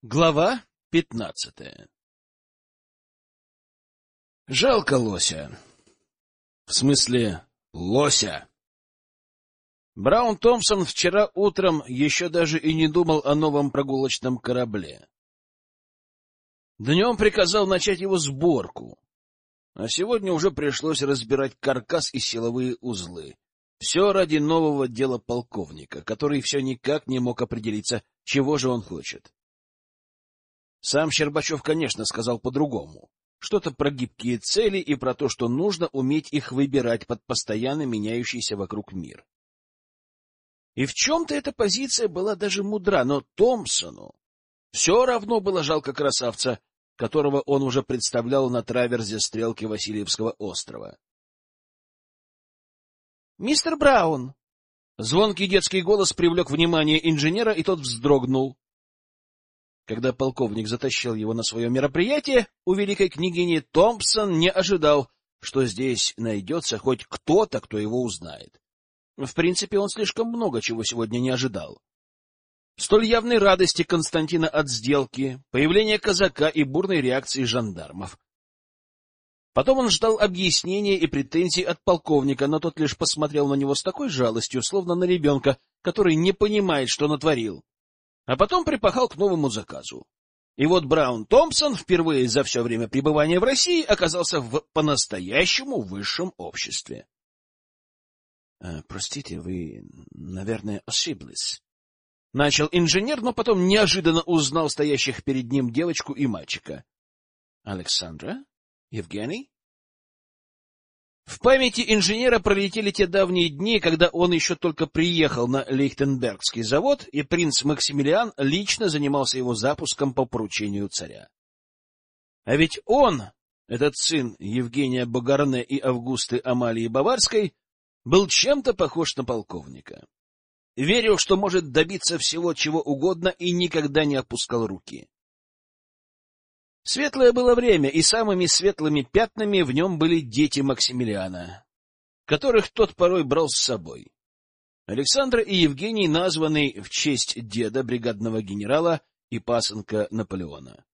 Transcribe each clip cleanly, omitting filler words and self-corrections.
Глава 15. Жалко лося. В смысле, лося. Браун Томпсон вчера утром еще даже и не думал о новом прогулочном корабле. Днем приказал начать его сборку, а сегодня уже пришлось разбирать каркас и силовые узлы. Все ради нового дела полковника, который все никак не мог определиться, чего же он хочет. Сам Щербачев, конечно, сказал по-другому. Что-то про гибкие цели и про то, что нужно уметь их выбирать под постоянно меняющийся вокруг мир. И в чем-то эта позиция была даже мудра, но Томпсону все равно было жалко красавца, которого он уже представлял на траверзе стрелки Васильевского острова. — Мистер Браун! Звонкий детский голос привлек внимание инженера, и тот вздрогнул. Когда полковник затащил его на свое мероприятие у великой княгини, Томпсон не ожидал, что здесь найдется хоть кто-то, кто его узнает. В принципе, он слишком много чего сегодня не ожидал. Столь явной радости Константина от сделки, появления казака и бурной реакции жандармов. Потом он ждал объяснения и претензий от полковника, но тот лишь посмотрел на него с такой жалостью, словно на ребенка, который не понимает, что натворил. А потом припахал к новому заказу. И вот Браун Томпсон впервые за все время пребывания в России оказался в по-настоящему высшем обществе. — Простите, вы, наверное, ошиблись. Начал инженер, но потом неожиданно узнал стоящих перед ним девочку и мальчика. — Александра? Евгений? В памяти инженера пролетели те давние дни, когда он еще только приехал на Лейхтенбергский завод, и принц Максимилиан лично занимался его запуском по поручению царя. А ведь он, этот сын Евгения Багарне и Августы Амалии Баварской, был чем-то похож на полковника. Верил, что может добиться всего, чего угодно, и никогда не опускал руки. Светлое было время, и самыми светлыми пятнами в нем были дети Максимилиана, которых тот порой брал с собой. Александра и Евгений названы в честь деда бригадного генерала и пасынка Наполеона.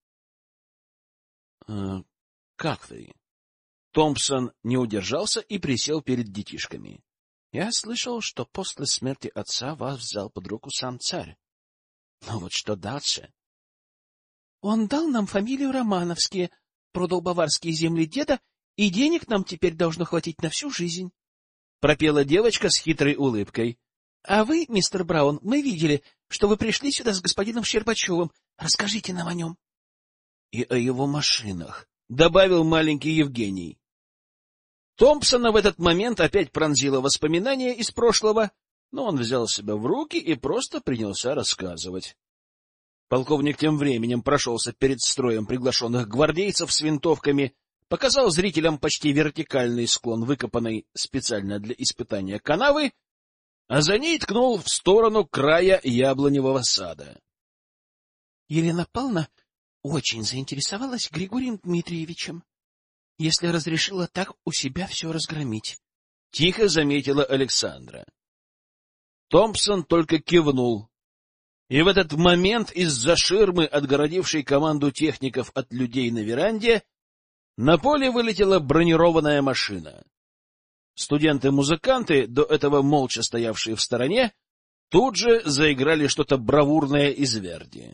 — Как вы? Томпсон не удержался и присел перед детишками. — Я слышал, что после смерти отца вас взял под руку сам царь. Но вот что дальше? — Он дал нам фамилию Романовские, продал баварские земли деда, и денег нам теперь должно хватить на всю жизнь, — пропела девочка с хитрой улыбкой. — А вы, мистер Браун, мы видели, что вы пришли сюда с господином Щербачевым. Расскажите нам о нем. — И о его машинах, — добавил маленький Евгений. Томпсона в этот момент опять пронзило воспоминание из прошлого, но он взял себя в руки и просто принялся рассказывать. Полковник тем временем прошелся перед строем приглашенных гвардейцев с винтовками, показал зрителям почти вертикальный склон выкопанной специально для испытания канавы, а за ней ткнул в сторону края яблоневого сада. Елена Павловна очень заинтересовалась Григорием Дмитриевичем, если разрешила так у себя все разгромить, — тихо заметила Александра. Томпсон только кивнул. И в этот момент из-за ширмы, отгородившей команду техников от людей на веранде, на поле вылетела бронированная машина. Студенты-музыканты, до этого молча стоявшие в стороне, тут же заиграли что-то бравурное из Верди.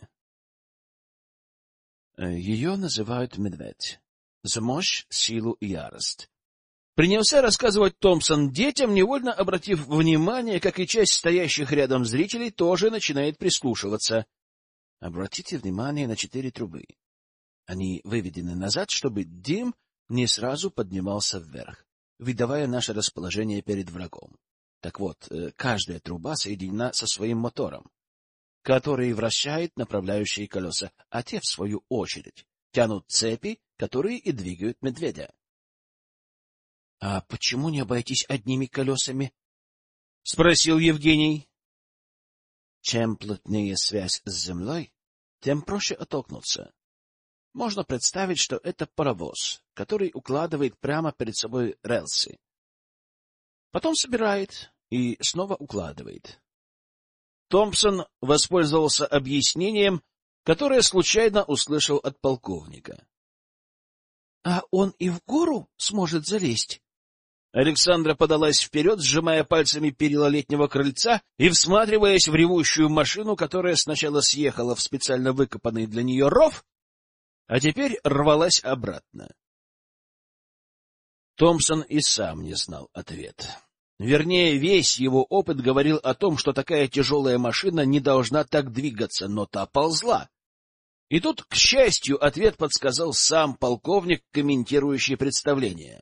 Ее называют «Медведь». За мощь, силу и ярость. Принялся рассказывать Томпсон детям, невольно обратив внимание, как и часть стоящих рядом зрителей тоже начинает прислушиваться. Обратите внимание на 4 трубы. Они выведены назад, чтобы дым не сразу поднимался вверх, выдавая наше расположение перед врагом. Так вот, каждая труба соединена со своим мотором, который вращает направляющие колеса, а те, в свою очередь, тянут цепи, которые и двигают медведя. — А почему не обойтись одними колесами? — спросил Евгений. — Чем плотнее связь с землей, тем проще оттолкнуться. Можно представить, что это паровоз, который укладывает прямо перед собой рельсы. Потом собирает и снова укладывает. Томпсон воспользовался объяснением, которое случайно услышал от полковника. — А он и в гору сможет залезть? Александра подалась вперед, сжимая пальцами перила летнего крыльца и всматриваясь в ревущую машину, которая сначала съехала в специально выкопанный для нее ров, а теперь рвалась обратно. Томпсон и сам не знал ответ. Вернее, весь его опыт говорил о том, что такая тяжелая машина не должна так двигаться, но та ползла. И тут, к счастью, ответ подсказал сам полковник, комментирующий представление.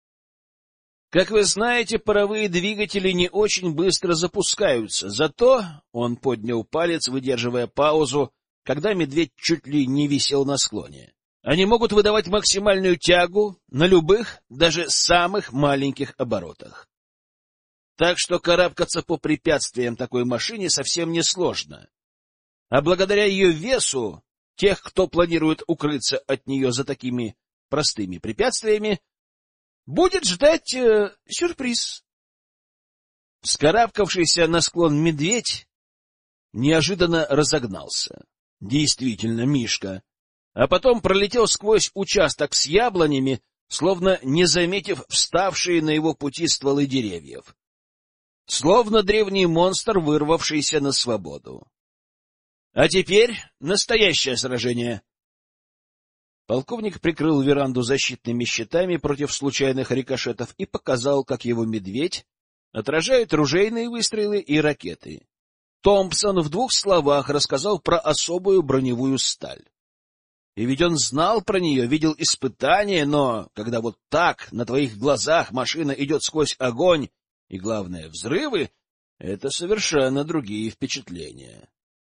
Как вы знаете, паровые двигатели не очень быстро запускаются, зато он поднял палец, выдерживая паузу, когда медведь чуть ли не висел на склоне. Они могут выдавать максимальную тягу на любых, даже самых маленьких оборотах. Так что карабкаться по препятствиям такой машине совсем несложно. А благодаря ее весу, тех, кто планирует укрыться от нее за такими простыми препятствиями, будет ждать сюрприз. Вскарабкавшийся на склон медведь неожиданно разогнался. Действительно, Мишка. А потом пролетел сквозь участок с яблонями, словно не заметив вставшие на его пути стволы деревьев. Словно древний монстр, вырвавшийся на свободу. А теперь настоящее сражение. Полковник прикрыл веранду защитными щитами против случайных рикошетов и показал, как его медведь отражает ружейные выстрелы и ракеты. Томпсон в 2 словах рассказал про особую броневую сталь. И ведь он знал про нее, видел испытания, но когда вот так на твоих глазах машина идет сквозь огонь и, главное, взрывы, это совершенно другие впечатления.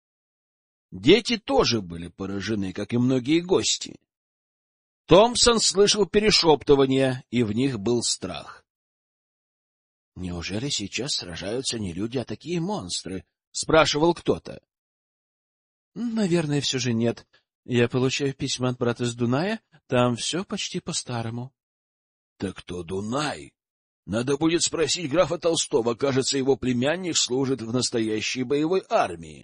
Дети тоже были поражены, как и многие гости. Томпсон слышал перешептывания, и в них был страх. — Неужели сейчас сражаются не люди, а такие монстры? — спрашивал кто-то. — Наверное, все же нет. Я получаю письма от брата с Дуная, там все почти по-старому. — Так кто Дунай? Надо будет спросить графа Толстого, кажется, его племянник служит в настоящей боевой армии.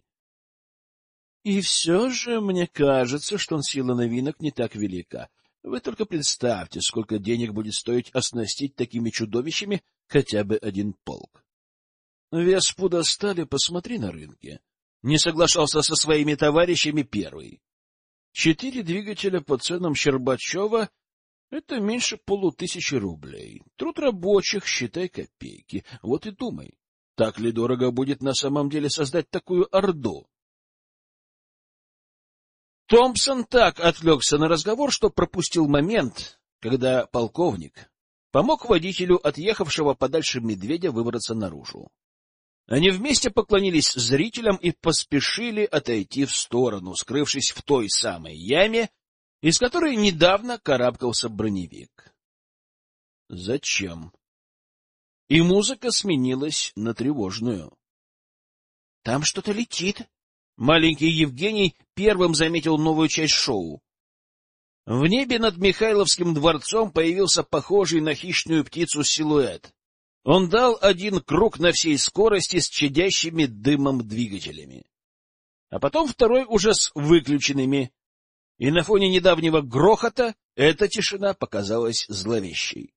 И все же мне кажется, что сила новинок не так велика. Вы только представьте, сколько денег будет стоить оснастить такими чудовищами хотя бы один полк. Вес пуда стали посмотри на рынке. Не соглашался со своими товарищами первый. 4 двигателя по ценам Щербачева — это меньше 500 рублей. Труд рабочих, считай, копейки. Вот и думай, так ли дорого будет на самом деле создать такую орду? Томпсон так отвлекся на разговор, что пропустил момент, когда полковник помог водителю отъехавшего подальше медведя выбраться наружу. Они вместе поклонились зрителям и поспешили отойти в сторону, скрывшись в той самой яме, из которой недавно карабкался броневик. Зачем? И музыка сменилась на тревожную. — Там что-то летит. Маленький Евгений первым заметил новую часть шоу. В небе над Михайловским дворцом появился похожий на хищную птицу силуэт. Он дал один круг на всей скорости с чадящими дымом двигателями. А потом второй уже с выключенными. И на фоне недавнего грохота эта тишина показалась зловещей.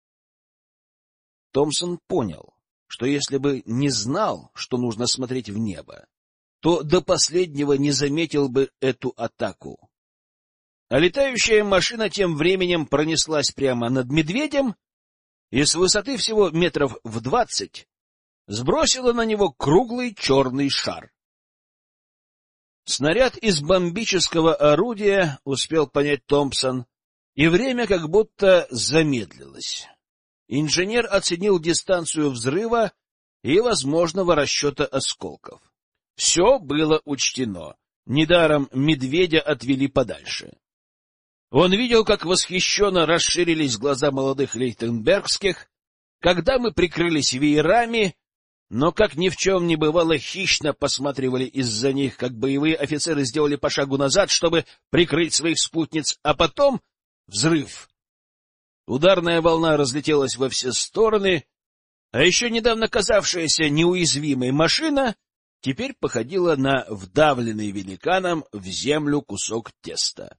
Томпсон понял, что если бы не знал, что нужно смотреть в небо, то до последнего не заметил бы эту атаку. А летающая машина тем временем пронеслась прямо над медведем и с высоты всего метров в 20 сбросила на него круглый черный шар. Снаряд из бомбического орудия, успел понять Томпсон, и время как будто замедлилось. Инженер оценил дистанцию взрыва и возможного расчета осколков. Все было учтено. Недаром медведя отвели подальше. Он видел, как восхищенно расширились глаза молодых лейхтенбергских, когда мы прикрылись веерами, но, как ни в чем не бывало, хищно посматривали из-за них, как боевые офицеры сделали по шагу назад, чтобы прикрыть своих спутниц, а потом взрыв. Ударная волна разлетелась во все стороны, а еще недавно казавшаяся неуязвимой машина теперь походила на вдавленный великаном в землю кусок теста.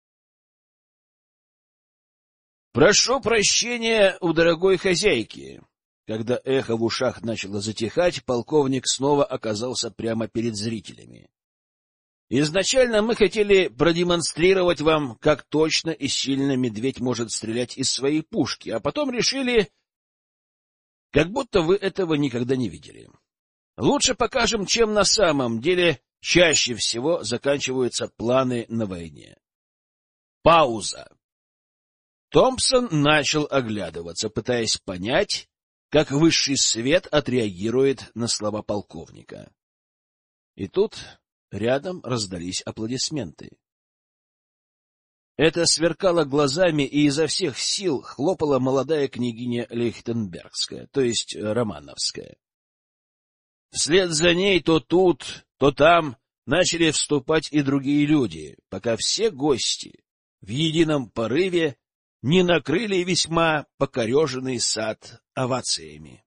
«Прошу прощения у дорогой хозяйки». Когда эхо в ушах начало затихать, полковник снова оказался прямо перед зрителями. «Изначально мы хотели продемонстрировать вам, как точно и сильно медведь может стрелять из своей пушки, а потом решили, как будто вы этого никогда не видели. Лучше покажем, чем на самом деле чаще всего заканчиваются планы на войне». Пауза. Томпсон начал оглядываться, пытаясь понять, как высший свет отреагирует на слова полковника. И тут рядом раздались аплодисменты. Это сверкало глазами и изо всех сил хлопала молодая княгиня Лейхтенбергская, то есть Романовская. Вслед за ней то тут, то там начали вступать и другие люди, пока все гости в едином порыве не накрыли весьма покореженный сад овациями.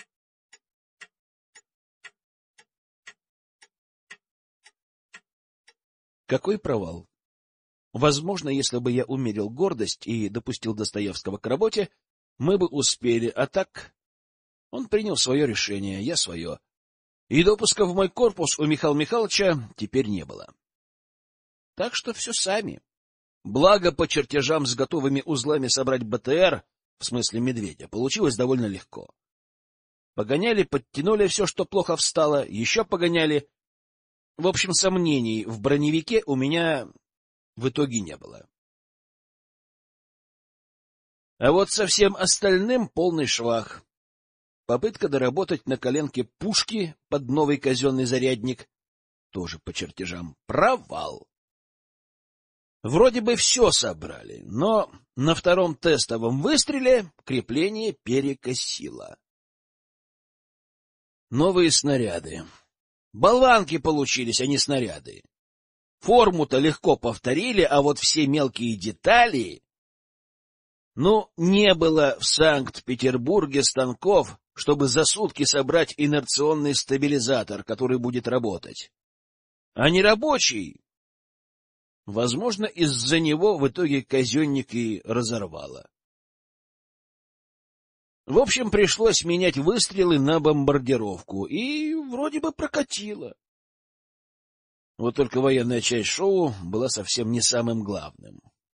Какой провал! Возможно, если бы я умерил гордость и допустил Достоевского к работе, мы бы успели, а так он принял свое решение, я свое, и допуска в мой корпус у Михаила Михайловича теперь не было. Так что все сами. Благо, по чертежам с готовыми узлами собрать БТР, в смысле медведя, получилось довольно легко. Погоняли, подтянули все, что плохо встало, еще погоняли. В общем, сомнений в броневике у меня в итоге не было. А вот со всем остальным полный швах. Попытка доработать на коленке пушки под новый казенный зарядник, тоже по чертежам, провал. Вроде бы все собрали, но на втором тестовом выстреле крепление перекосило. Новые снаряды. Болванки получились, а не снаряды. Форму-то легко повторили, а вот все мелкие детали... Ну, не было в Санкт-Петербурге станков, чтобы за сутки собрать инерционный стабилизатор, который будет работать. А не рабочий... Возможно, из-за него в итоге казенник и разорвало. В общем, пришлось менять выстрелы на бомбардировку, и вроде бы прокатило. Вот только военная часть шоу была совсем не самым главным.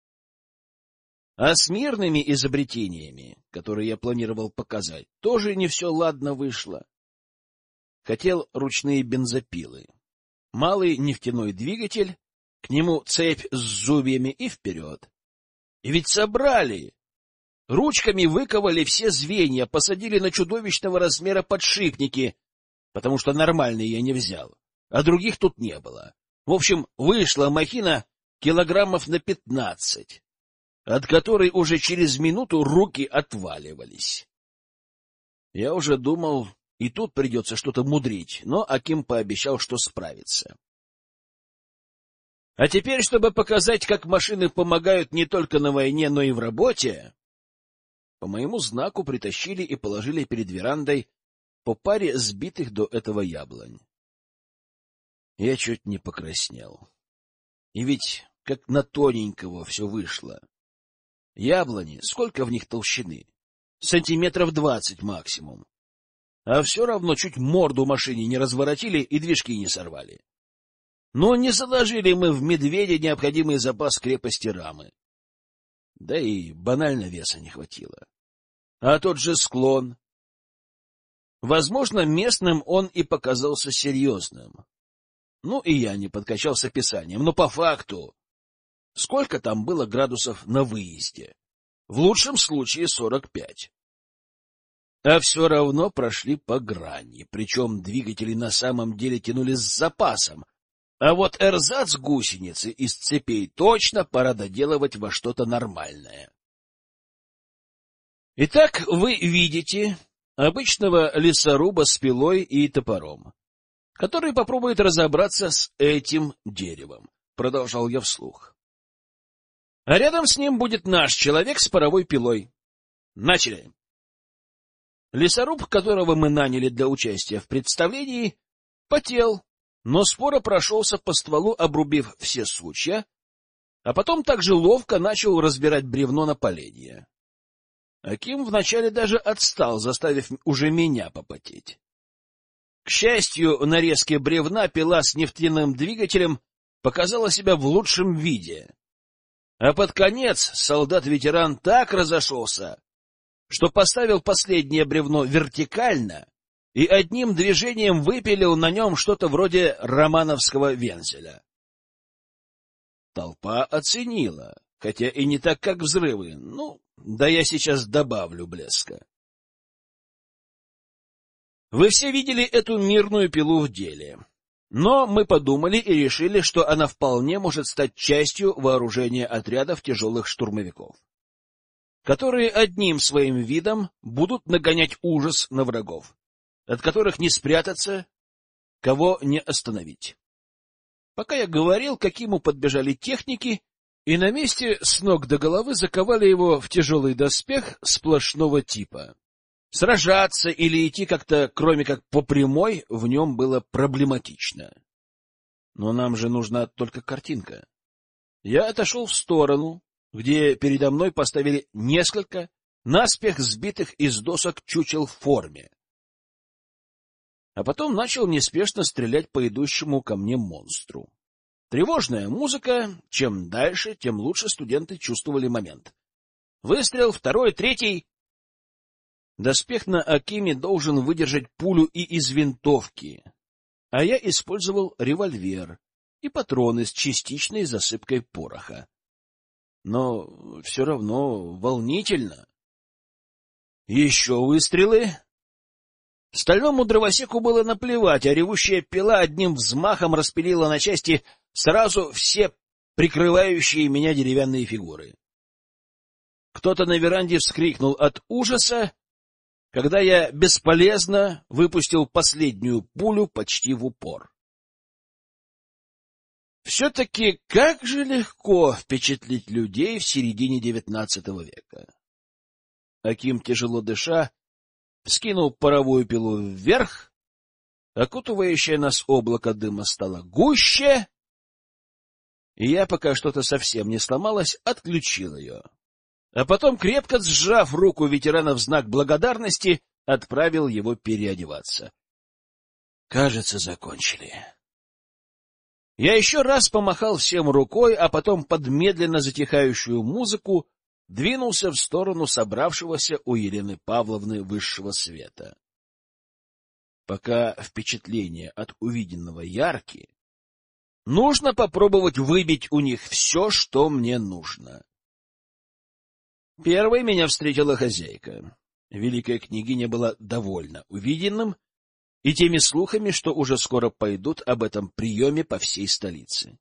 А с мирными изобретениями, которые я планировал показать, тоже не все ладно вышло. Хотел ручные бензопилы, малый нефтяной двигатель, к нему цепь с зубьями и вперед. И ведь собрали. Ручками выковали все звенья, посадили на чудовищного размера подшипники, потому что нормальные я не взял, а других тут не было. В общем, вышла махина килограммов на 15, от которой уже через минуту руки отваливались. Я уже думал, и тут придется что-то мудрить, но Аким пообещал, что справится. А теперь, чтобы показать, как машины помогают не только на войне, но и в работе, по моему знаку притащили и положили перед верандой по паре сбитых до этого яблонь. Я чуть не покраснел. И ведь как на тоненького все вышло. Яблони, сколько в них толщины? Сантиметров 20 максимум. А все равно чуть морду машине не разворотили и движки не сорвали. Но не заложили мы в медведя необходимый запас крепости рамы. Да и банально веса не хватило. А тот же склон. Возможно, местным он и показался серьезным. Ну и я не подкачал с описанием, но по факту... Сколько там было градусов на выезде? В лучшем случае 45. А все равно прошли по грани, причем двигатели на самом деле тянули с запасом. А вот эрзац гусеницы из цепей точно пора доделывать во что-то нормальное. Итак, вы видите обычного лесоруба с пилой и топором, который попробует разобраться с этим деревом, продолжал я вслух. А рядом с ним будет наш человек с паровой пилой. Начали. Лесоруб, которого мы наняли для участия в представлении, Потел, но споро прошелся по стволу, обрубив все сучья, а потом также ловко начал разбирать бревно на поленья. Аким вначале даже отстал, заставив уже меня попотеть. К счастью, на резке бревна пила с нефтяным двигателем показала себя в лучшем виде. А под конец солдат-ветеран так разошелся, что поставил последнее бревно вертикально и одним движением выпилил на нем что-то вроде романовского вензеля. Толпа оценила, хотя и не так, как взрывы. Ну, да я сейчас добавлю блеска. Вы все видели эту мирную пилу в деле. Но мы подумали и решили, что она вполне может стать частью вооружения отрядов тяжелых штурмовиков, которые одним своим видом будут нагонять ужас на врагов, от которых не спрятаться, кого не остановить. Пока я говорил, к Акиму подбежали техники и на месте с ног до головы заковали его в тяжелый доспех сплошного типа. Сражаться или идти как-то, кроме как по прямой, в нем было проблематично. Но нам же нужна только картинка. Я отошел в сторону, где передо мной поставили несколько наспех сбитых из досок чучел в форме. А потом начал неспешно стрелять по идущему ко мне монстру. Тревожная музыка. Чем дальше, тем лучше студенты чувствовали момент. Выстрел, второй, третий. Доспех на Акиме должен выдержать пулю и из винтовки, а я использовал револьвер и патроны с частичной засыпкой пороха. Но все равно волнительно. Еще выстрелы. Стальному дровосеку было наплевать, а ревущая пила одним взмахом распилила на части сразу все прикрывающие меня деревянные фигуры. Кто-то на веранде вскрикнул от ужаса, когда я бесполезно выпустил последнюю пулю почти в упор. Все-таки как же легко впечатлить людей в середине XIX века. Аким, тяжело дыша, вскинул паровую пилу вверх, окутывающее нас облако дыма стало гуще, и я, пока что-то совсем не сломалось, отключил ее. А потом, крепко сжав руку ветерана в знак благодарности, отправил его переодеваться. Кажется, закончили. Я еще раз помахал всем рукой, а потом под медленно затихающую музыку двинулся в сторону собравшегося у Елены Павловны высшего света. Пока впечатления от увиденного яркие, нужно попробовать выбить у них все, что мне нужно. Первой меня встретила хозяйка. Великая княгиня была довольна увиденным и теми слухами, что уже скоро пойдут об этом приеме по всей столице.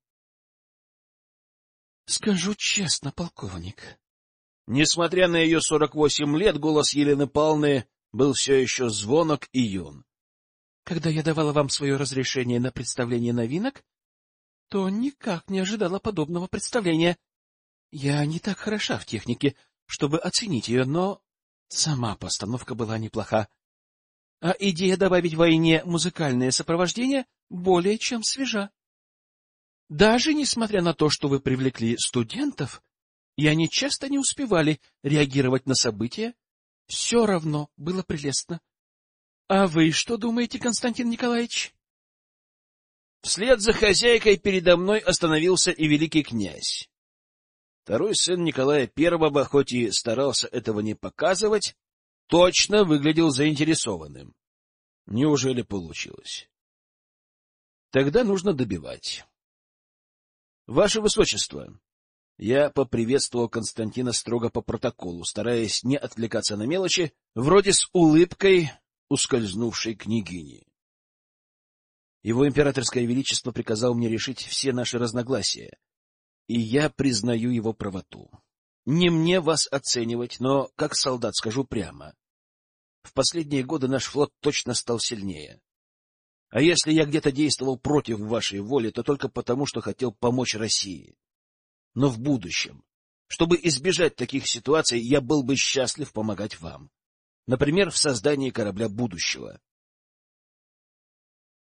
— Скажу честно, полковник. Несмотря на ее 48 лет, голос Елены Павловны был все еще звонок и юн. — Когда я давала вам свое разрешение на представление новинок, то никак не ожидала подобного представления. Я не так хороша в технике, чтобы оценить ее, но сама постановка была неплоха. А идея добавить войне музыкальное сопровождение более чем свежа. Даже несмотря на то, что вы привлекли студентов, и они часто не успевали реагировать на события, все равно было прелестно. А вы что думаете, Константин Николаевич? Вслед за хозяйкой передо мной остановился и великий князь. Второй сын Николая I, хоть и старался этого не показывать, точно выглядел заинтересованным. Неужели получилось? Тогда нужно добивать. Ваше Высочество, я поприветствовал Константина строго по протоколу, стараясь не отвлекаться на мелочи, вроде с улыбкой ускользнувшей княгини. Его императорское величество приказал мне решить все наши разногласия, и я признаю его правоту. Не мне вас оценивать, но как солдат скажу прямо. В последние годы наш флот точно стал сильнее. А если я где-то действовал против вашей воли, то только потому, что хотел помочь России. Но в будущем, чтобы избежать таких ситуаций, я был бы счастлив помогать вам. Например, в создании корабля будущего.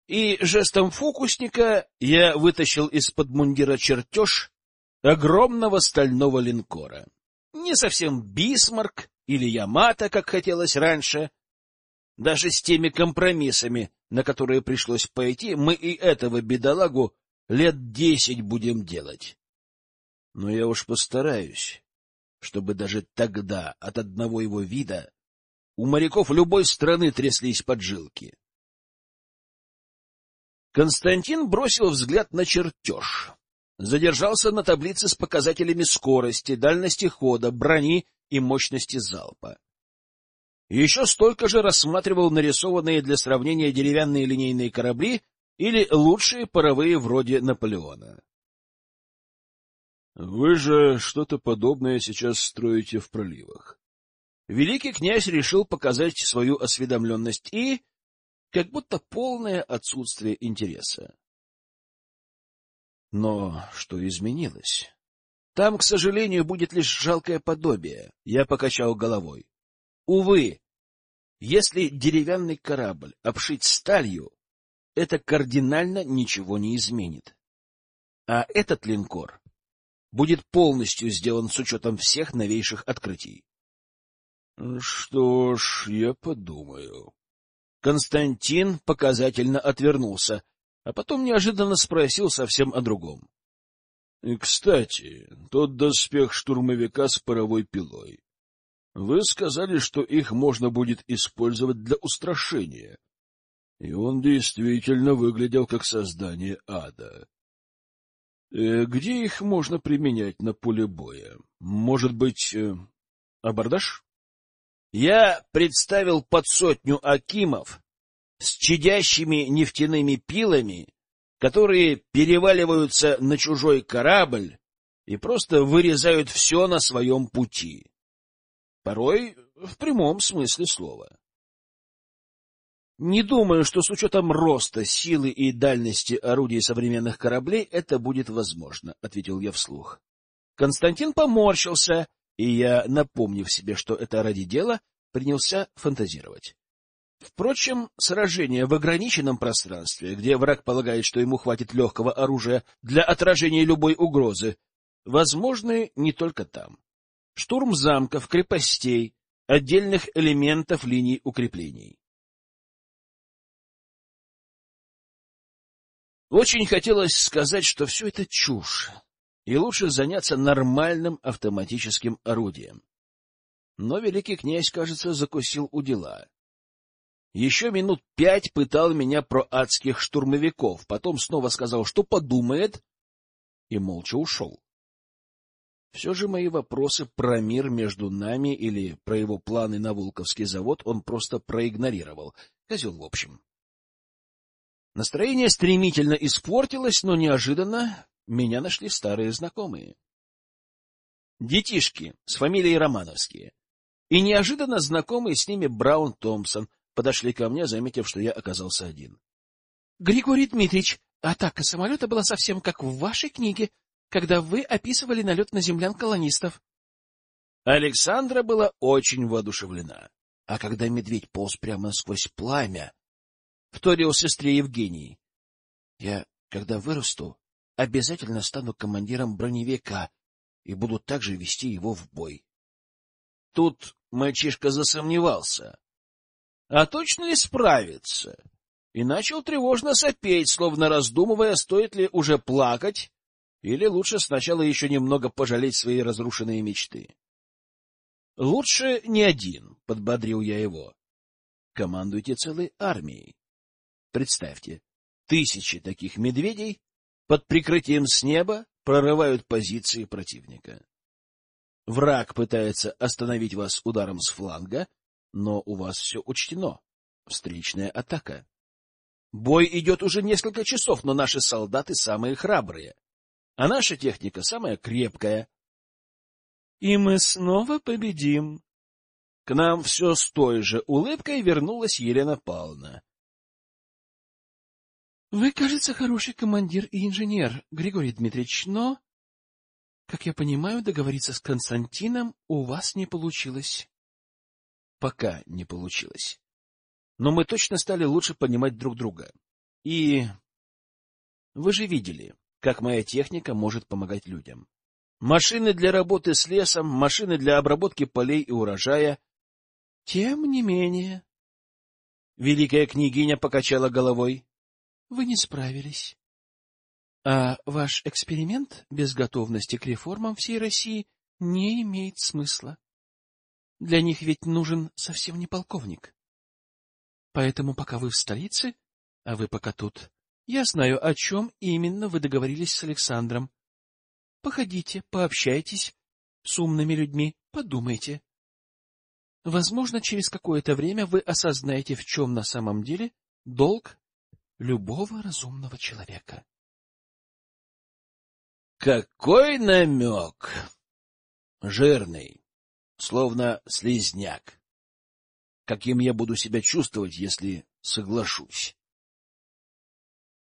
И жестом фокусника я вытащил из-под мундира чертеж огромного стального линкора. Не совсем Бисмарк или Ямато, как хотелось раньше. Даже с теми компромиссами, на которые пришлось пойти, мы и этого бедолагу лет 10 будем делать. Но я уж постараюсь, чтобы даже тогда от одного его вида у моряков любой страны тряслись поджилки. Константин бросил взгляд на чертеж, задержался на таблице с показателями скорости, дальности хода, брони и мощности залпа. Еще столько же рассматривал нарисованные для сравнения деревянные линейные корабли или лучшие паровые вроде Наполеона. — Вы же что-то подобное сейчас строите в проливах. Великий князь решил показать свою осведомленность и как будто полное отсутствие интереса. Но что изменилось? Там, к сожалению, будет лишь жалкое подобие. Я покачал головой. Увы, если деревянный корабль обшить сталью, это кардинально ничего не изменит. А этот линкор будет полностью сделан с учетом всех новейших открытий. — Что ж, я подумаю. Константин показательно отвернулся, а потом неожиданно спросил совсем о другом. — Кстати, тот доспех штурмовика с паровой пилой. Вы сказали, что их можно будет использовать для устрашения. И он действительно выглядел как создание ада. Где их можно применять на поле боя? Может быть, абордаж? Я представил под 100 акимов с чадящими нефтяными пилами, которые переваливаются на чужой корабль и просто вырезают все на своем пути. Порой в прямом смысле слова. Не думаю, что с учетом роста, силы и дальности орудий современных кораблей это будет возможно, — ответил я вслух. Константин поморщился, и я, напомнив себе, что это ради дела, принялся фантазировать. Впрочем, сражения в ограниченном пространстве, где враг полагает, что ему хватит легкого оружия для отражения любой угрозы, возможны не только там. Штурм замков, крепостей, отдельных элементов линий укреплений. Очень хотелось сказать, что все это чушь, и лучше заняться нормальным автоматическим орудием. Но великий князь, кажется, закусил у дела. Еще минут 5 пытал меня про адских штурмовиков, потом снова сказал, что подумает, и молча ушел. Все же мои вопросы про мир между нами или про его планы на Вулковский завод он просто проигнорировал. Козел в общем. Настроение стремительно испортилось, но неожиданно меня нашли старые знакомые. Детишки с фамилией Романовские. И неожиданно знакомый с ними Браун Томпсон подошли ко мне, заметив, что я оказался один. — Григорий Дмитриевич, атака самолета была совсем как в вашей книге, когда вы описывали налет на землян-колонистов. Александра была очень воодушевлена. А когда медведь полз прямо сквозь пламя, вторил сестре Евгении: — Я, когда вырасту, обязательно стану командиром броневика и буду также вести его в бой. Тут мальчишка засомневался. А точно ли справится? И начал тревожно сопеть, словно раздумывая, стоит ли уже плакать, или лучше сначала еще немного пожалеть свои разрушенные мечты. — Лучше не один, — подбодрил я его. — Командуйте целой армией. Представьте, 1000 таких медведей под прикрытием с неба прорывают позиции противника. Враг пытается остановить вас ударом с фланга, но у вас все учтено. Встречная атака. Бой идет уже несколько часов, но наши солдаты самые храбрые, а наша техника самая крепкая. И мы снова победим. К нам все с той же улыбкой вернулась Елена Павловна. Вы, кажется, хороший командир и инженер, Григорий Дмитриевич, но, как я понимаю, договориться с Константином у вас не получилось. Пока не получилось. Но мы точно стали лучше понимать друг друга. И вы же видели, как моя техника может помогать людям. Машины для работы с лесом, машины для обработки полей и урожая. Тем не менее... Великая княгиня покачала головой. — Вы не справились. А ваш эксперимент без готовности к реформам всей России не имеет смысла. Для них ведь нужен совсем не полковник. Поэтому пока вы в столице, а вы пока тут, я знаю, о чем именно вы договорились с Александром. Походите, пообщайтесь с умными людьми, подумайте. Возможно, через какое-то время вы осознаете, в чем на самом деле долг любого разумного человека. Какой намек! Жирный, словно слизняк. Каким я буду себя чувствовать, если соглашусь?